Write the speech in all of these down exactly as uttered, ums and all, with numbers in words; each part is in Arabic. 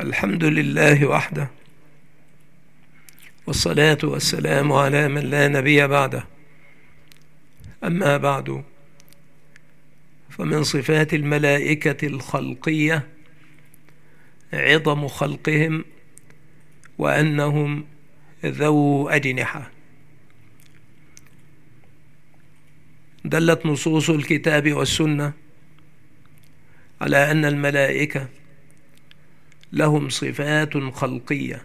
الحمد لله وحده، والصلاة والسلام على من لا نبي بعده. أما بعد، فمن صفات الملائكة الخلقية عظم خلقهم وأنهم ذو أجنحة. دلت نصوص الكتاب والسنة على أن الملائكة لهم صفات خلقية،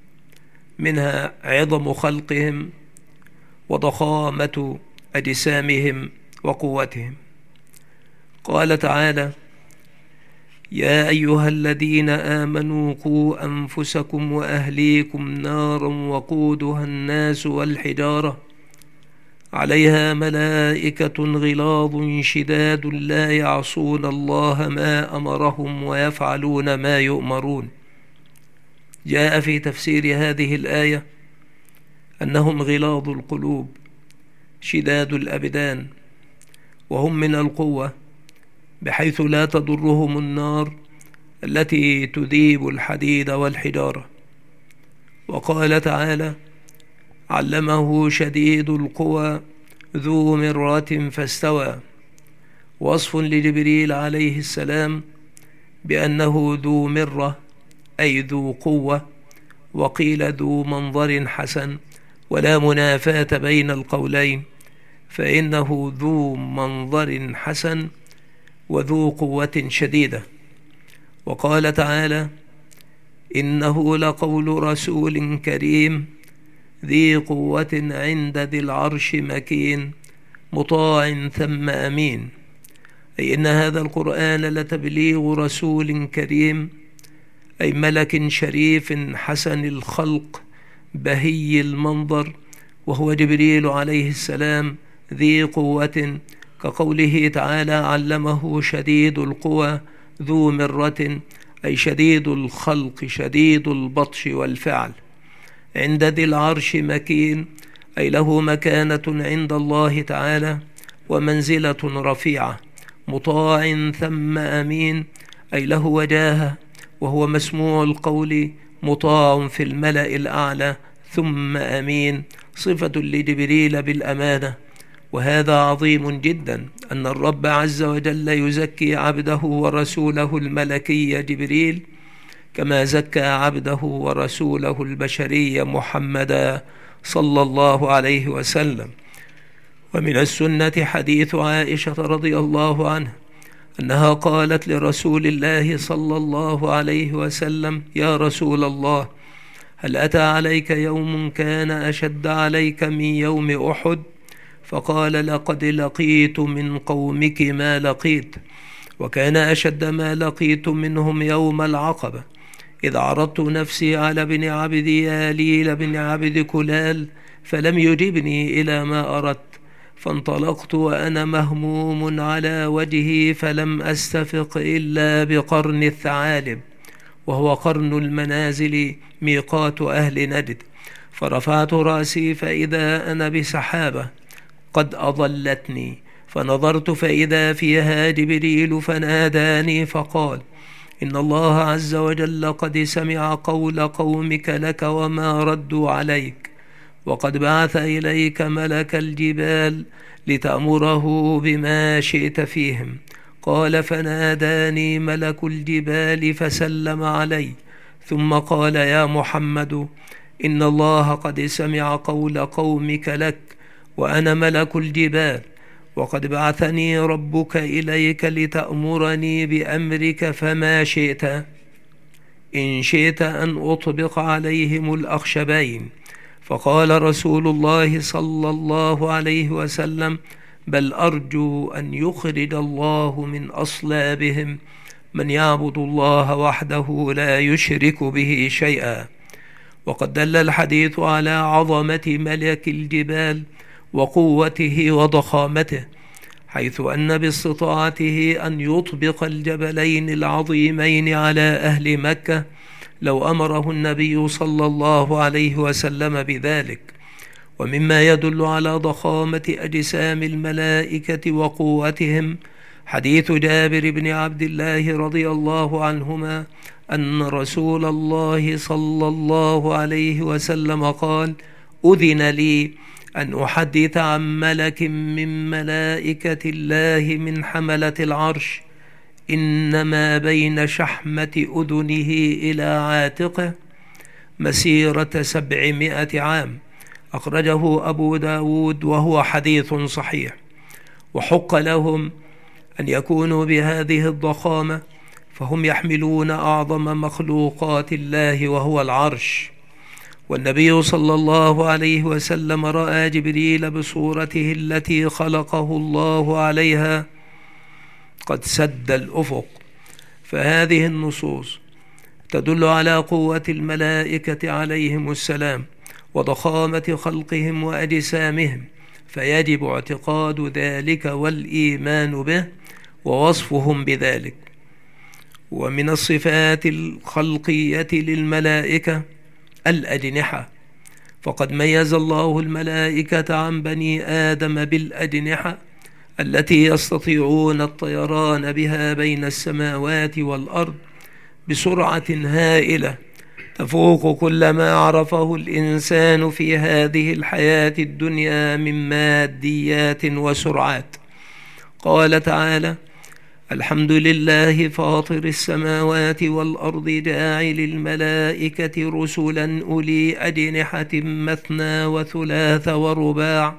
منها عظم خلقهم وضخامة أجسامهم وقوتهم. قال تعالى: يا أيها الذين آمنوا قوا أنفسكم وأهليكم نارا وقودها الناس والحجارة عليها ملائكة غلاظ شداد لا يعصون الله ما أمرهم ويفعلون ما يؤمرون. جاء في تفسير هذه الآية أنهم غلاظ القلوب شداد الأبدان، وهم من القوة بحيث لا تضرهم النار التي تذيب الحديد والحجارة. وقال تعالى: علمه شديد القوى ذو مرة فاستوى، وصف لجبريل عليه السلام بأنه ذو مرة أي ذو قوة، وقيل ذو منظر حسن، ولا منافاة بين القولين، فإنه ذو منظر حسن وذو قوة شديدة. وقال تعالى: إنه لقول رسول كريم ذي قوة عند ذي العرش مكين مطاع ثم أمين، أي إن هذا القرآن لتبليغ رسول كريم، أي ملك شريف حسن الخلق بهي المنظر، وهو جبريل عليه السلام ذي قوة، كقوله تعالى: علمه شديد القوى ذو مرة، أي شديد الخلق شديد البطش والفعل. عند ذي العرش مكين، أي له مكانة عند الله تعالى ومنزلة رفيعة. مطاع ثم أمين، أي له وجاهة وهو مسموع القول، مطاع في الملأ الأعلى. ثم أمين صفة لجبريل بالأمانة. وهذا عظيم جدا أن الرب عز وجل يزكي عبده ورسوله الملكي جبريل كما زكى عبده ورسوله البشري محمدا صلى الله عليه وسلم. ومن السنة حديث عائشة رضي الله عنها أنها قالت لرسول الله صلى الله عليه وسلم: يا رسول الله، هل أتى عليك يوم كان أشد عليك من يوم أحد؟ فقال: لقد لقيت من قومك ما لقيت، وكان أشد ما لقيت منهم يوم العقبة، إذ عرضت نفسي على ابن عبد ياليل بن عبد كلال فلم يجبني إلى ما أردت، فانطلقت وأنا مهموم على وجهي فلم أستفق إلا بقرن الثعالب، وهو قرن المنازل ميقات أهل نجد. فرفعت رأسي فإذا أنا بسحابة قد أضلتني، فنظرت فإذا فيها جبريل فناداني فقال: إن الله عز وجل قد سمع قول قومك لك وما ردوا عليك، وقد بعث إليك ملك الجبال لتأمره بما شئت فيهم. قال: فناداني ملك الجبال فسلم علي، ثم قال: يا محمد، إن الله قد سمع قول قومك لك، وأنا ملك الجبال، وقد بعثني ربك إليك لتأمرني بأمرك فما شئت. إن شئت أن أطبق عليهم الأخشبين. فقال رسول الله صلى الله عليه وسلم: بل أرجو أن يخرج الله من أصلابهم من يعبد الله وحده لا يشرك به شيئا. وقد دل الحديث على عظمة ملك الجبال وقوته وضخامته، حيث أن باستطاعته أن يطبق الجبلين العظيمين على أهل مكة لو أمره النبي صلى الله عليه وسلم بذلك. ومما يدل على ضخامة أجسام الملائكة وقوتهم حديث جابر بن عبد الله رضي الله عنهما أن رسول الله صلى الله عليه وسلم قال: أذن لي أن أحدث عن ملك من ملائكة الله من حملة العرش، إنما بين شحمة أذنه إلى عاتقه مسيرة سبعمائة عام. أخرجه أبو داود وهو حديث صحيح. وحق لهم أن يكونوا بهذه الضخامة، فهم يحملون أعظم مخلوقات الله وهو العرش. والنبي صلى الله عليه وسلم رأى جبريل بصورته التي خلقه الله عليها قد سد الأفق. فهذه النصوص تدل على قوة الملائكة عليهم السلام وضخامة خلقهم وأجسامهم، فيجب اعتقاد ذلك والإيمان به ووصفهم بذلك. ومن الصفات الخلقية للملائكة الأجنحة، فقد ميز الله الملائكة عن بني آدم بالأجنحة التي يستطيعون الطيران بها بين السماوات والأرض بسرعة هائلة تفوق كل ما عرفه الإنسان في هذه الحياة الدنيا من ماديات وسرعات. قال تعالى: الحمد لله فاطر السماوات والأرض جاعل الملائكة رسلا أولي أجنحة مثنى وثلاث ورباع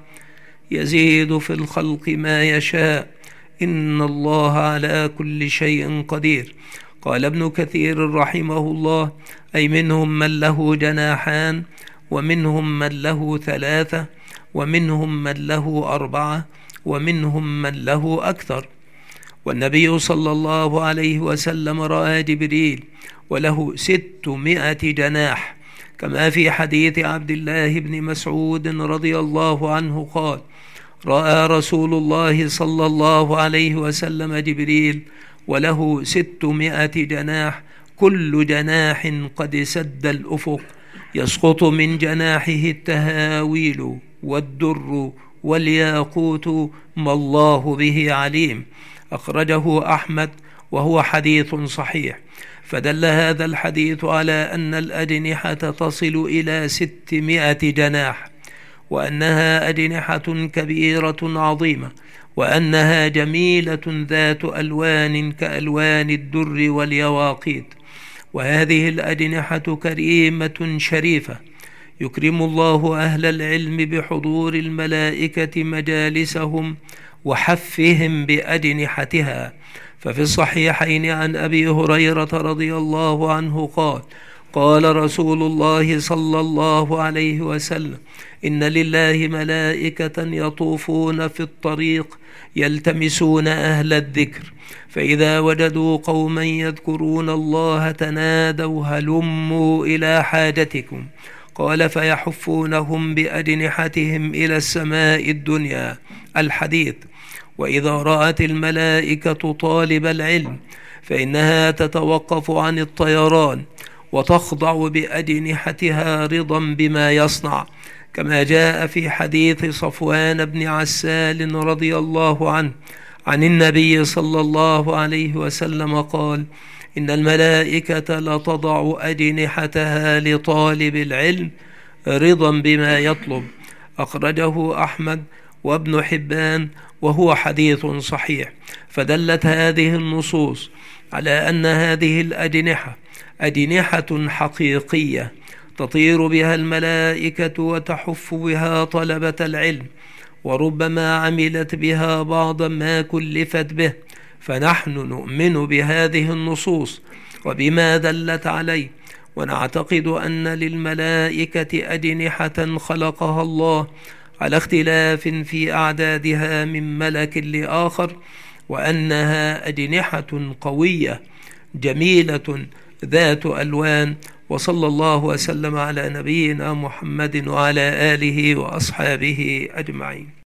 يزيد في الخلق ما يشاء إن الله على كل شيء قدير. قال ابن كثير رحمه الله: أي منهم من له جناحان، ومنهم من له ثلاثة، ومنهم من له أربعة، ومنهم من له أكثر. والنبي صلى الله عليه وسلم رأى جبريل وله ستمائة جناح، كما في حديث عبد الله بن مسعود رضي الله عنه قال: رأى رسول الله صلى الله عليه وسلم جبريل وله ستمائة جناح، كل جناح قد سد الأفق، يسقط من جناحه التهاويل والدر والياقوت ما الله به عليم. أخرجه أحمد وهو حديث صحيح. فدل هذا الحديث على أن الأجنحة تصل إلى ستمائة جناح، وأنها أجنحة كبيرة عظيمة، وأنها جميلة ذات ألوان كألوان الدر واليواقيت. وهذه الأجنحة كريمة شريفة، يكرم الله أهل العلم بحضور الملائكة مجالسهم وحفهم بأجنحتها. ففي الصحيحين عن أبي هريرة رضي الله عنه قال: قال رسول الله صلى الله عليه وسلم: إن لله ملائكة يطوفون في الطريق يلتمسون أهل الذكر، فإذا وجدوا قوما يذكرون الله تنادوا هلموا إلى حاجتكم. قال: فيحفونهم بأجنحتهم إلى السماء الدنيا. الحديث. وإذا رأت الملائكة طالب العلم فإنها تتوقف عن الطيران وتخضع بأجنحتها رضا بما يصنع، كما جاء في حديث صفوان بن عسال رضي الله عنه عن النبي صلى الله عليه وسلم قال: إن الملائكة لتضع أجنحتها لطالب العلم رضا بما يطلب. أخرجه أحمد وابن حبان وهو حديث صحيح. فدلت هذه النصوص على أن هذه الأجنحة أجنحة حقيقية تطير بها الملائكة وتحف بها طلبة العلم، وربما عملت بها بعض ما كلفت به. فنحن نؤمن بهذه النصوص وبما دلت عليه، ونعتقد أن للملائكة أجنحة خلقها الله على اختلاف في أعدادها من ملك لآخر، وأنها أجنحة قوية جميلة ذات ألوان. وصلى الله وسلم على نبينا محمد وعلى آله وأصحابه أجمعين.